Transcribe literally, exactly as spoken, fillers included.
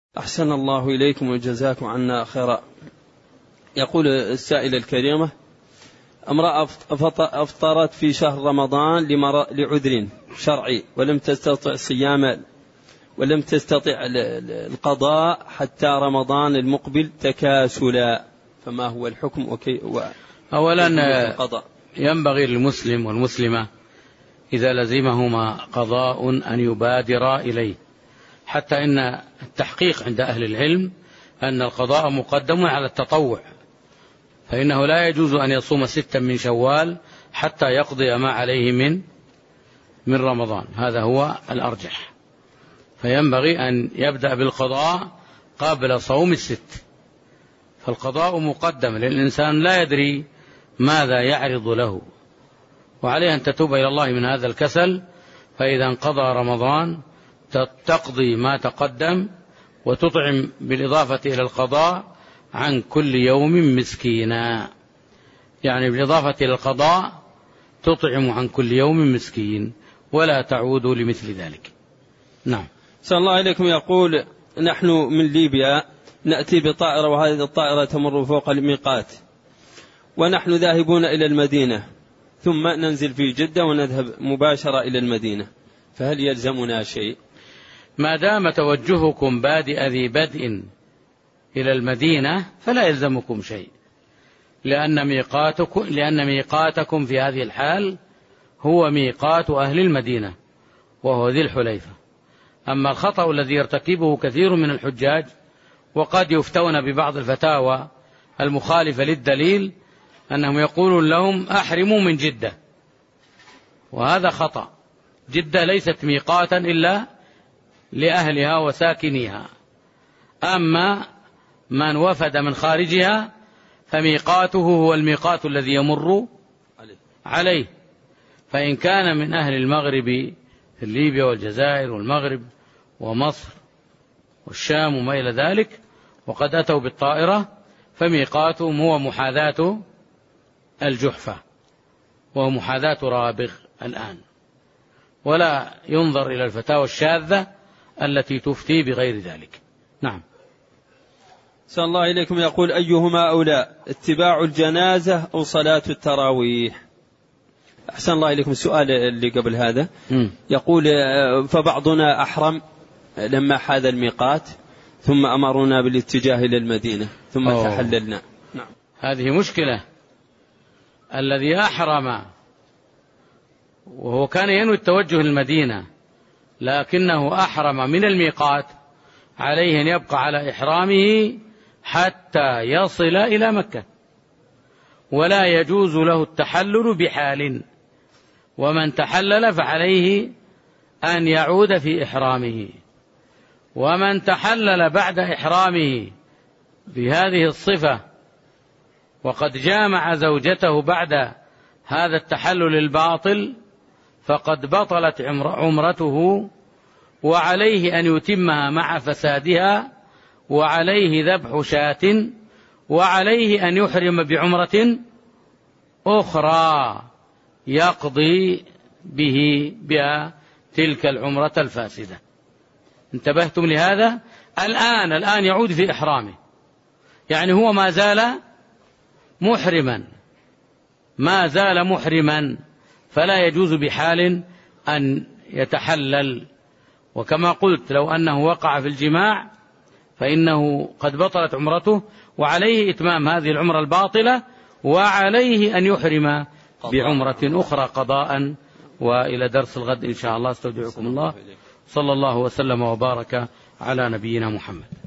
أحسن الله إليكم وجزاكم عنا خيرا. يقول السائلة الكريمة: امرأة أفطرت في شهر رمضان لعذر شرعي ولم تستطع الصيام ولم تستطع القضاء حتى رمضان المقبل تكاسلا، فما هو الحكم وكي أولا ينبغي للمسلم والمسلمة إذا لزمهما قضاء أن يبادر إليه، حتى إن التحقيق عند أهل العلم أن القضاء مقدم على التطوع، فإنه لا يجوز أن يصوم ستا من شوال حتى يقضي ما عليه من من رمضان، هذا هو الأرجح. فينبغي أن يبدأ بالقضاء قبل صوم الست، فالقضاء مقدم للإنسان لا يدري ماذا يعرض له، وعليه أن تتوب إلى الله من هذا الكسل، فإذا انقضى رمضان تقضي ما تقدم وتطعم بالإضافة إلى القضاء عن كل يوم مسكينا، يعني بالإضافة إلى القضاء تطعم عن كل يوم مسكين ولا تعود لمثل ذلك. نعم. صلى الله عليكم. يقول: نحن من ليبيا نأتي بطائرة وهذه الطائرة تمر فوق الميقات ونحن ذاهبون إلى المدينة، ثم ننزل في جدة ونذهب مباشرة إلى المدينة، فهل يلزمنا شيء؟ ما دام توجهكم بادئ ذي بدء إلى المدينة فلا يلزمكم شيء، لأن ميقاتكم, لأن ميقاتكم في هذه الحال هو ميقات أهل المدينة وهو ذي الحليفة. أما الخطأ الذي يرتكبه كثير من الحجاج وقد يفتون ببعض الفتاوى المخالفة للدليل أنهم يقولون لهم أحرموا من جدة، وهذا خطأ. جدة ليست ميقاتا إلا لأهلها وساكنيها، أما من وفد من خارجها فميقاته هو الميقات الذي يمر عليه. فإن كان من أهل المغرب في ليبيا والجزائر والمغرب ومصر والشام وما إلى ذلك وقد أتوا بالطائرة فميقاتهم هو محاذاة الجحفة ومحاذاة رابغ الآن، ولا ينظر إلى الفتاوى الشاذة التي تفتي بغير ذلك. نعم. صلى الله إليكم. يقول: أيهما أولى، اتباع الجنازة أو صلاة التراويح؟ أحسن الله إليكم. السؤال اللي قبل هذا م. يقول: فبعضنا أحرم لما حاذ الميقات ثم أمرنا بالاتجاه إلى المدينة ثم أوه. تحللنا. نعم. هذه مشكلة. الذي أحرم وهو كان ينوي التوجه للمدينة لكنه أحرم من الميقات عليه أن يبقى على إحرامه حتى يصل إلى مكة، ولا يجوز له التحلل بحال، ومن تحلل فعليه أن يعود في إحرامه، ومن تحلل بعد إحرامه بهذه الصفة وقد جامع زوجته بعد هذا التحلل الباطل فقد بطلت عمرته، وعليه أن يتمها مع فسادها، وعليه ذبح شاة، وعليه أن يحرم بعمرة أخرى يقضي به بها تلك العمرة الفاسدة. انتبهتم لهذا؟ الآن الآن يعود في إحرامه، يعني هو ما زال محرما ما زال محرما فلا يجوز بحال أن يتحلل. وكما قلت لو أنه وقع في الجماع فإنه قد بطلت عمرته، وعليه إتمام هذه العمرة الباطلة، وعليه أن يحرم بعمرة أخرى قضاء. وإلى درس الغد إن شاء الله استودعكم الله. صلى الله وسلم وبارك على نبينا محمد.